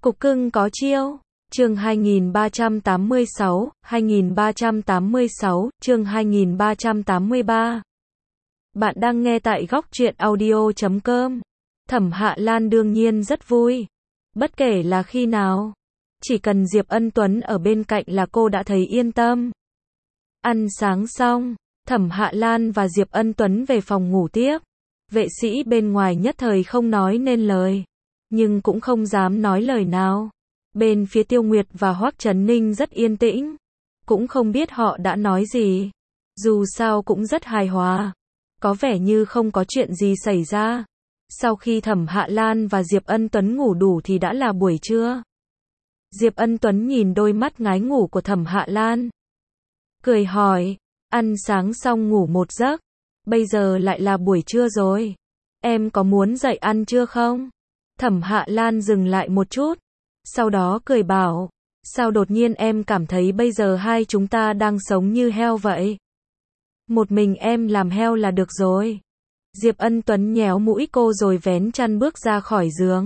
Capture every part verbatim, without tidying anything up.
Cục cưng có chiêu. Chương hai nghìn ba trăm tám mươi sáu, hai nghìn ba trăm tám mươi sáu, chương hai nghìn ba trăm tám mươi ba. Bạn đang nghe tại góc truyện audio chấm com. Thẩm Hạ Lan đương nhiên rất vui. Bất kể là khi nào, chỉ cần Diệp Ân Tuấn ở bên cạnh là cô đã thấy yên tâm. Ăn sáng xong, Thẩm Hạ Lan và Diệp Ân Tuấn về phòng ngủ tiếp. Vệ sĩ bên ngoài nhất thời không nói nên lời, nhưng cũng không dám nói lời nào. Bên phía Tiêu Nguyệt và Hoắc Trấn Ninh rất yên tĩnh, cũng không biết họ đã nói gì. Dù sao cũng rất hài hòa, có vẻ như không có chuyện gì xảy ra. Sau khi Thẩm Hạ Lan và Diệp Ân Tuấn ngủ đủ thì đã là buổi trưa. Diệp Ân Tuấn nhìn đôi mắt ngái ngủ của Thẩm Hạ Lan, cười hỏi, ăn sáng xong ngủ một giấc, bây giờ lại là buổi trưa rồi, em có muốn dậy ăn trưa không? Thẩm Hạ Lan dừng lại một chút, sau đó cười bảo, sao đột nhiên em cảm thấy bây giờ hai chúng ta đang sống như heo vậy? Một mình em làm heo là được rồi. Diệp Ân Tuấn nhéo mũi cô rồi vén chăn bước ra khỏi giường.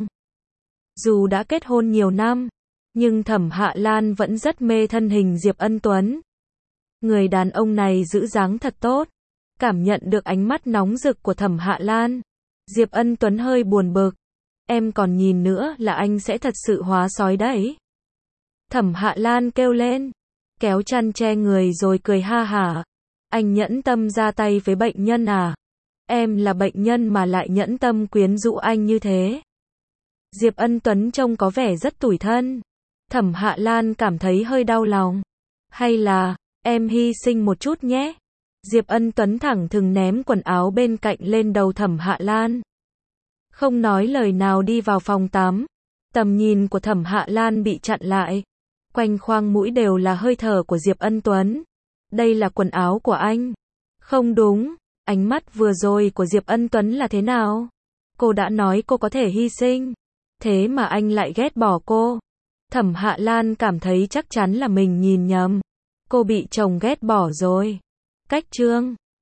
Dù đã kết hôn nhiều năm, nhưng Thẩm Hạ Lan vẫn rất mê thân hình Diệp Ân Tuấn. Người đàn ông này giữ dáng thật tốt. Cảm nhận được ánh mắt nóng rực của Thẩm Hạ Lan, Diệp Ân Tuấn hơi buồn bực. Em còn nhìn nữa là anh sẽ thật sự hóa sói đấy. Thẩm Hạ Lan kêu lên, kéo chăn che người rồi cười ha hả. Anh nhẫn tâm ra tay với bệnh nhân à? Em là bệnh nhân mà lại nhẫn tâm quyến rũ anh như thế. Diệp Ân Tuấn trông có vẻ rất tủi thân. Thẩm Hạ Lan cảm thấy hơi đau lòng. Hay là, em hy sinh một chút nhé. Diệp Ân Tuấn thẳng thừng ném quần áo bên cạnh lên đầu Thẩm Hạ Lan. Không nói lời nào đi vào phòng tắm. Tầm nhìn của Thẩm Hạ Lan bị chặn lại. Quanh khoang mũi đều là hơi thở của Diệp Ân Tuấn. Đây là quần áo của anh. Không đúng, ánh mắt vừa rồi của Diệp Ân Tuấn là thế nào? Cô đã nói cô có thể hy sinh, thế mà anh lại ghét bỏ cô. Thẩm Hạ Lan cảm thấy chắc chắn là mình nhìn nhầm. Cô bị chồng ghét bỏ rồi. Cách chương